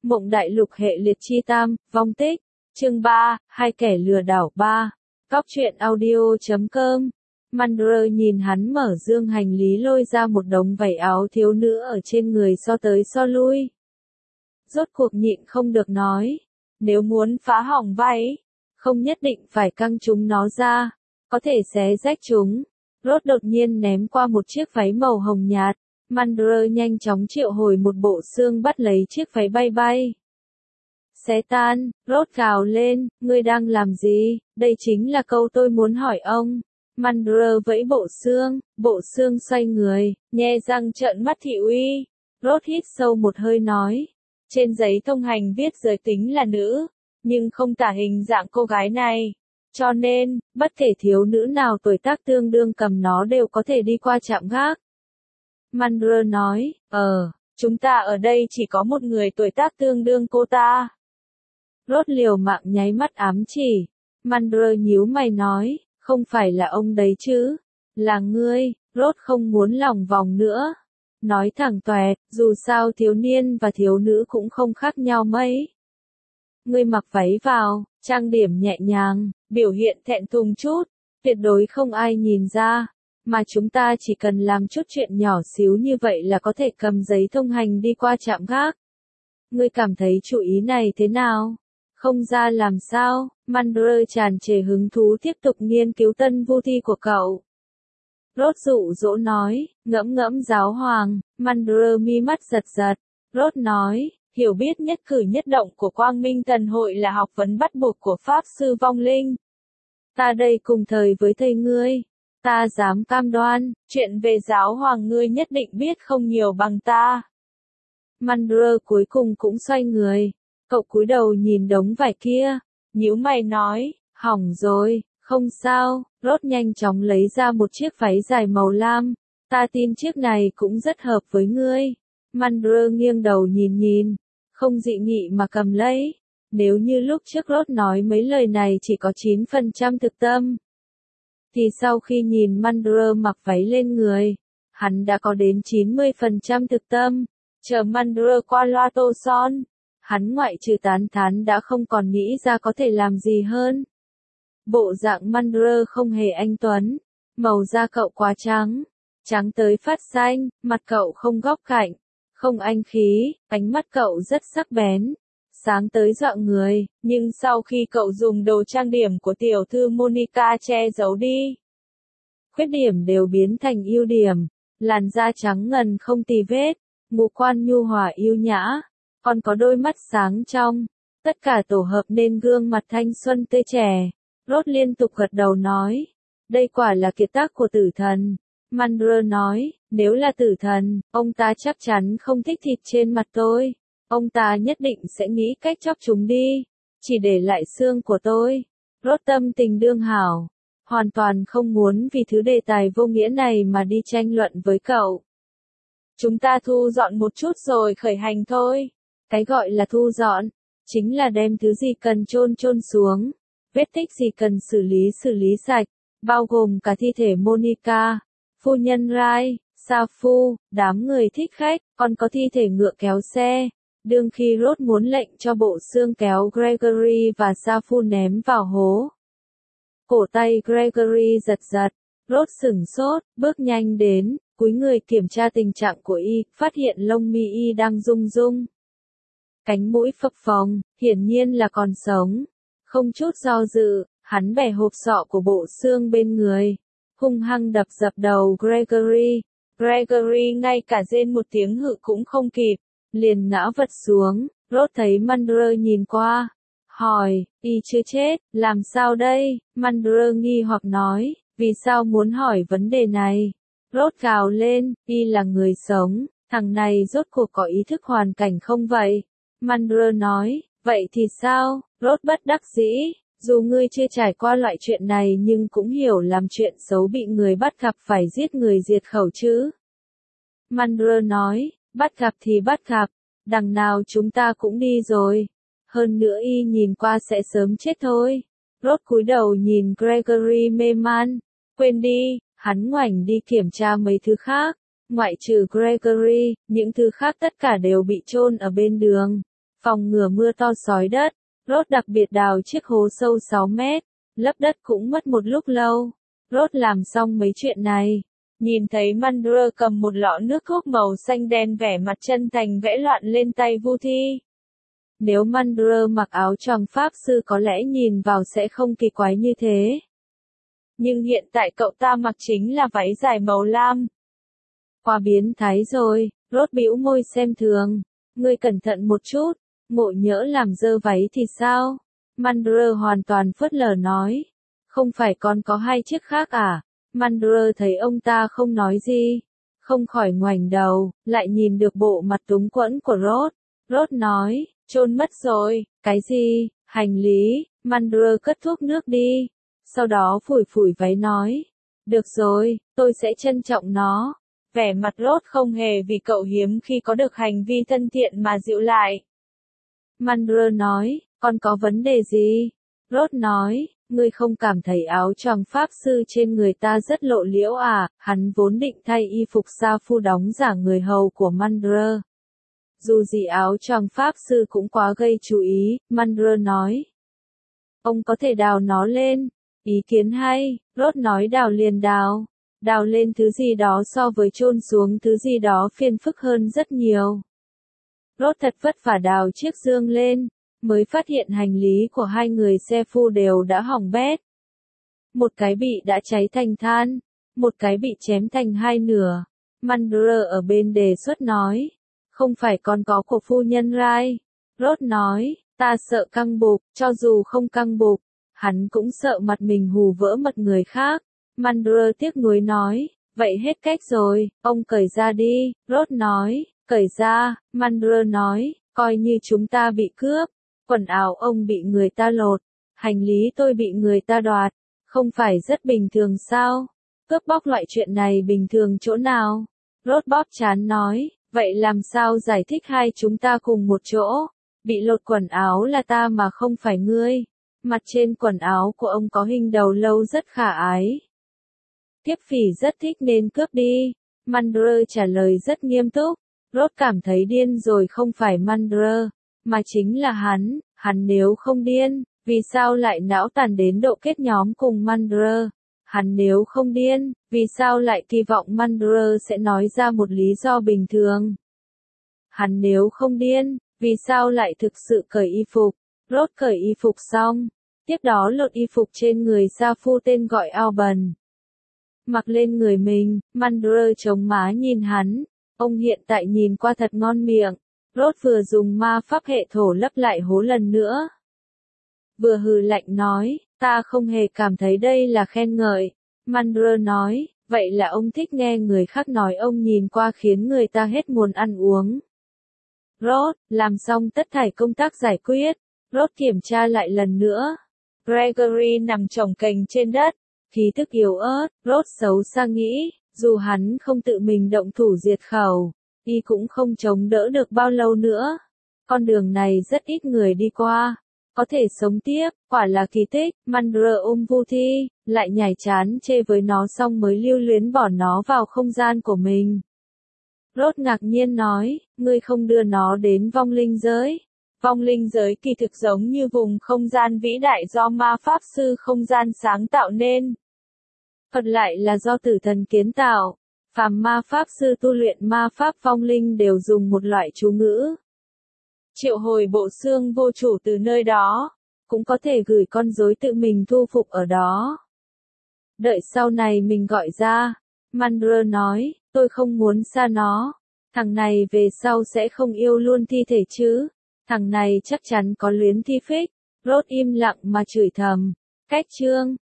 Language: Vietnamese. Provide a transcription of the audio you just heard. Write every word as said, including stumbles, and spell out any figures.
Mộng đại lục hệ liệt chi tam, vong tích. Chương ba, hai kẻ lừa đảo ba. Cóc truyện audio chấm com. Mandra nhìn hắn mở dương hành lý lôi ra một đống váy áo thiếu nữ ở trên người so tới so lui. Rốt cuộc nhịn không được nói. Nếu muốn phá hỏng váy, không nhất định phải căng chúng nó ra, có thể xé rách chúng. Rốt đột nhiên ném qua một chiếc váy màu hồng nhạt. Mandra nhanh chóng triệu hồi một bộ xương bắt lấy chiếc váy bay bay. Xé tan, Rốt gào lên, ngươi đang làm gì, đây chính là câu tôi muốn hỏi ông. Mandra vẫy bộ xương, bộ xương xoay người, nhe răng trợn mắt thị uy. Rốt hít sâu một hơi nói, trên giấy thông hành viết giới tính là nữ, nhưng không tả hình dạng cô gái này. Cho nên, bất kể thiếu nữ nào tuổi tác tương đương cầm nó đều có thể đi qua trạm gác. Mandra nói, ờ, chúng ta ở đây chỉ có một người tuổi tác tương đương cô ta. Rốt liều mạng nháy mắt ám chỉ. Mandra nhíu mày nói, không phải là ông đấy chứ, là ngươi. Rốt không muốn lòng vòng nữa. Nói thẳng toẹt, dù sao thiếu niên và thiếu nữ cũng không khác nhau mấy. Ngươi mặc váy vào, trang điểm nhẹ nhàng, biểu hiện thẹn thùng chút, tuyệt đối không ai nhìn ra. Mà chúng ta chỉ cần làm chút chuyện nhỏ xíu như vậy là có thể cầm giấy thông hành đi qua trạm gác. Ngươi cảm thấy chủ ý này thế nào? Không ra làm sao? Mandra tràn trề hứng thú tiếp tục nghiên cứu tân vu thi của cậu. Rốt dụ dỗ nói, ngẫm ngẫm giáo hoàng. Mandra mi mắt giật giật. Rốt nói, hiểu biết nhất cử nhất động của Quang Minh Thần Hội là học vấn bắt buộc của Pháp Sư Vong Linh. Ta đây cùng thời với thầy ngươi. Ta dám cam đoan, chuyện về giáo hoàng ngươi nhất định biết không nhiều bằng ta. Mandra cuối cùng cũng xoay người. Cậu cúi đầu nhìn đống vải kia. Nhíu mày nói, hỏng rồi, không sao. Rốt nhanh chóng lấy ra một chiếc váy dài màu lam. Ta tin chiếc này cũng rất hợp với ngươi. Mandra nghiêng đầu nhìn nhìn. Không dị nghị mà cầm lấy. Nếu như lúc trước Rốt nói mấy lời này chỉ có chín phần trăm thực tâm, thì sau khi nhìn Mandra mặc váy lên người, hắn đã có đến chín mươi phần trăm thực tâm. Chờ Mandra qua loa tô son, hắn ngoại trừ tán thán đã không còn nghĩ ra có thể làm gì hơn. Bộ dạng Mandra không hề anh tuấn, màu da cậu quá trắng, trắng tới phát xanh, mặt cậu không góc cạnh, không anh khí, ánh mắt cậu rất sắc bén, sáng tới dọa người, nhưng sau khi cậu dùng đồ trang điểm của tiểu thư Monica che giấu đi, khuyết điểm đều biến thành ưu điểm. Làn da trắng ngần không tì vết, ngũ quan nhu hòa yêu nhã, còn có đôi mắt sáng trong, tất cả tổ hợp nên gương mặt thanh xuân tươi trẻ. Rốt liên tục gật đầu nói, đây quả là kiệt tác của tử thần. Mandra nói, nếu là tử thần, ông ta chắc chắn không thích thịt trên mặt tôi. Ông ta nhất định sẽ nghĩ cách chóc chúng đi, chỉ để lại xương của tôi. Rốt tâm tình đương hảo, hoàn toàn không muốn vì thứ đề tài vô nghĩa này mà đi tranh luận với cậu. Chúng ta thu dọn một chút rồi khởi hành thôi. Cái gọi là thu dọn, chính là đem thứ gì cần chôn chôn xuống, vết tích gì cần xử lý xử lý sạch, bao gồm cả thi thể Monica, phu nhân Rai, Sa Phu, đám người thích khách, còn có thi thể ngựa kéo xe. Đương khi Rốt muốn lệnh cho bộ xương kéo Gregory và Sa Phu ném vào hố. Cổ tay Gregory giật giật, Rốt sửng sốt, bước nhanh đến, cúi người kiểm tra tình trạng của y, phát hiện lông mi y đang rung rung. Cánh mũi phập phồng, hiển nhiên là còn sống. Không chút do dự, hắn bẻ hộp sọ của bộ xương bên người, hung hăng đập dập đầu Gregory. Gregory ngay cả rên một tiếng hự cũng không kịp, liền ngã vật xuống. Rốt thấy Mandra nhìn qua, hỏi, y chưa chết, làm sao đây? Mandra nghi hoặc nói, vì sao muốn hỏi vấn đề này? Rốt gào lên, y là người sống, thằng này rốt cuộc có ý thức hoàn cảnh không vậy? Mandra nói, vậy thì sao? Rốt bất đắc dĩ, dù ngươi chưa trải qua loại chuyện này nhưng cũng hiểu làm chuyện xấu bị người bắt gặp phải giết người diệt khẩu chứ. Mandra nói, bắt gặp thì bắt gặp, đằng nào chúng ta cũng đi rồi. Hơn nữa y nhìn qua sẽ sớm chết thôi. Rốt cúi đầu nhìn Gregory mê man, quên đi, hắn ngoảnh đi kiểm tra mấy thứ khác. Ngoại trừ Gregory, những thứ khác tất cả đều bị chôn ở bên đường. phòng ngừa mưa to xói đất. Rốt đặc biệt đào chiếc hố sâu sáu mét, lấp đất cũng mất một lúc lâu. Rốt làm xong mấy chuyện này, nhìn thấy Mandra cầm một lọ nước thuốc màu xanh đen vẻ mặt chân thành vẽ loạn lên tay Vu Thi. Nếu Mandra mặc áo choàng pháp sư có lẽ nhìn vào sẽ không kỳ quái như thế. Nhưng hiện tại cậu ta mặc chính là váy dài màu lam. Quá biến thái rồi, Rốt bĩu môi xem thường. Ngươi cẩn thận một chút, ngộ nhỡ làm dơ váy thì sao? Mandra hoàn toàn phớt lờ nói. Không phải còn có hai chiếc khác à? Mandra thấy ông ta không nói gì, không khỏi ngoảnh đầu, lại nhìn được bộ mặt túng quẫn của Rốt. Rốt nói, chôn mất rồi, cái gì, hành lý, Mandra cất thuốc nước đi. Sau đó phủi phủi váy nói, được rồi, tôi sẽ trân trọng nó. Vẻ mặt Rốt không hề vì cậu hiếm khi có được hành vi thân thiện mà dịu lại. Mandra nói, còn có vấn đề gì? Rốt nói, ngươi không cảm thấy áo choàng pháp sư trên người ta rất lộ liễu à? Hắn vốn định thay y phục sa phu đóng giả người hầu của Mandra. Dù gì áo choàng pháp sư cũng quá gây chú ý, Mandra nói. Ông có thể đào nó lên. Ý kiến hay, Rốt nói đào liền đào. Đào lên thứ gì đó so với chôn xuống thứ gì đó phiền phức hơn rất nhiều. Rốt thật vất vả đào chiếc dương lên, mới phát hiện hành lý của hai người xe phu đều đã hỏng bét. Một cái bị đã cháy thành than, một cái bị chém thành hai nửa. Mandra ở bên đề xuất nói, không phải còn có của phu nhân Rai. Rốt nói, ta sợ căng bục, cho dù không căng bục, hắn cũng sợ mặt mình hù vỡ mặt người khác. Mandra tiếc nuối nói, vậy hết cách rồi, ông cởi ra đi. Rốt nói, cởi ra. Mandra nói, coi như chúng ta bị cướp. Quần áo ông bị người ta lột, hành lý tôi bị người ta đoạt, không phải rất bình thường sao? Cướp bóc loại chuyện này bình thường chỗ nào? Rốt bóp trán nói, vậy làm sao giải thích hai chúng ta cùng một chỗ? Bị lột quần áo là ta mà không phải ngươi. Mặt trên quần áo của ông có hình đầu lâu rất khả ái. Thiếp phỉ rất thích nên cướp đi. Mandra trả lời rất nghiêm túc. Rốt cảm thấy điên rồi, không phải Mandra, mà chính là hắn. Hắn nếu không điên, vì sao lại não tàn đến độ kết nhóm cùng Mandra? Hắn nếu không điên, vì sao lại kỳ vọng Mandra sẽ nói ra một lý do bình thường? Hắn nếu không điên, vì sao lại thực sự cởi y phục? Rốt cởi y phục xong, tiếp đó lột y phục trên người sa phu tên gọi Alban. Mặc lên người mình, Mandra chống má nhìn hắn. Ông hiện tại nhìn qua thật ngon miệng. Rốt vừa dùng ma pháp hệ thổ lấp lại hố lần nữa. Vừa hừ lạnh nói, ta không hề cảm thấy đây là khen ngợi. Mandra nói, vậy là ông thích nghe người khác nói ông nhìn qua khiến người ta hết muốn ăn uống. Rốt, làm xong tất thảy công tác giải quyết. Rốt kiểm tra lại lần nữa. Gregory nằm chồng kềnh trên đất, khí thức yếu ớt. Rốt xấu xa nghĩ, dù hắn không tự mình động thủ diệt khẩu, y cũng không chống đỡ được bao lâu nữa. Con đường này rất ít người đi qua, có thể sống tiếp, quả là kỳ tích. Mandra ôm Vu Thi, lại nhảy chán chê với nó xong mới lưu luyến bỏ nó vào không gian của mình. Rốt ngạc nhiên nói, ngươi không đưa nó đến vong linh giới. Vong linh giới kỳ thực giống như vùng không gian vĩ đại do ma pháp sư không gian sáng tạo nên. Phật lại là do tử thần kiến tạo. Phàm ma pháp sư tu luyện ma pháp vong linh đều dùng một loại chú ngữ. Triệu hồi bộ xương vô chủ từ nơi đó, cũng có thể gửi con rối tự mình thu phục ở đó. Đợi sau này mình gọi ra. Mandra nói, tôi không muốn xa nó. Thằng này về sau sẽ không yêu luôn thi thể chứ. Thằng này chắc chắn có luyến thi phích. Rốt im lặng mà chửi thầm. Cách chương.